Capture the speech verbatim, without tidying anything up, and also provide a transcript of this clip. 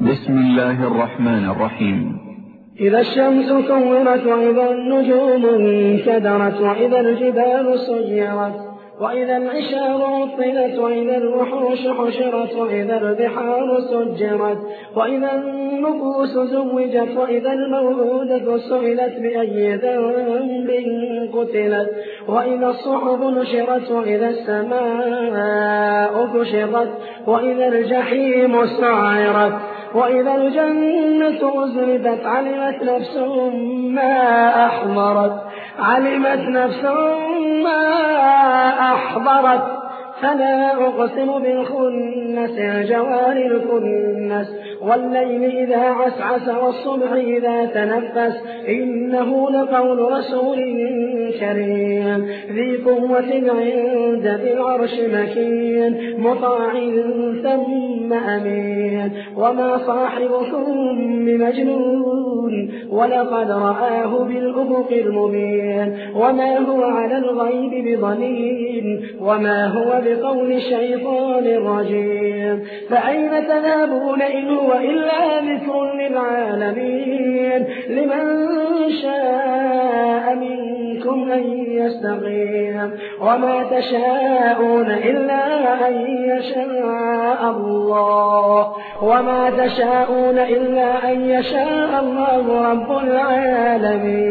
بسم الله الرحمن الرحيم. إذا الشمس كورت وإذا النجوم انكدرت وإذا الجبال سيرت وإذا العشار عطلت وإذا الوحوش حشرت وإذا البحار سجرت وإذا النفوس زوجت وإذا الموءودة سئلت بأي ذنب قتلت وإذا الصحف نشرت وإذا السماء كشطت وإذا الجحيم سعرت وإذا الجنة أزلفت علمت نفس ما أحضرت علمت نفس ما أحضرت فلا أقسم بالخنس الجوار الكنس والليل إذا عسعس والصبح إذا تنفس إنه لقول رسول كريم ذي قوة عند ذي العرش مكين مطاع ثم أمين وما صاحبكم بمجنون ولقد رآه بالأفق المبين وما هو على الغيب بضنين وما هو بقول الشيطان الرجيم فأين تذهبون إن هو إلا ذكر للعالمين لمن شاء منكم أن يستقيم وما تشاءون إلا أن يشاء الله وما تشاءون إلا أن يشاء الله رب العالمين.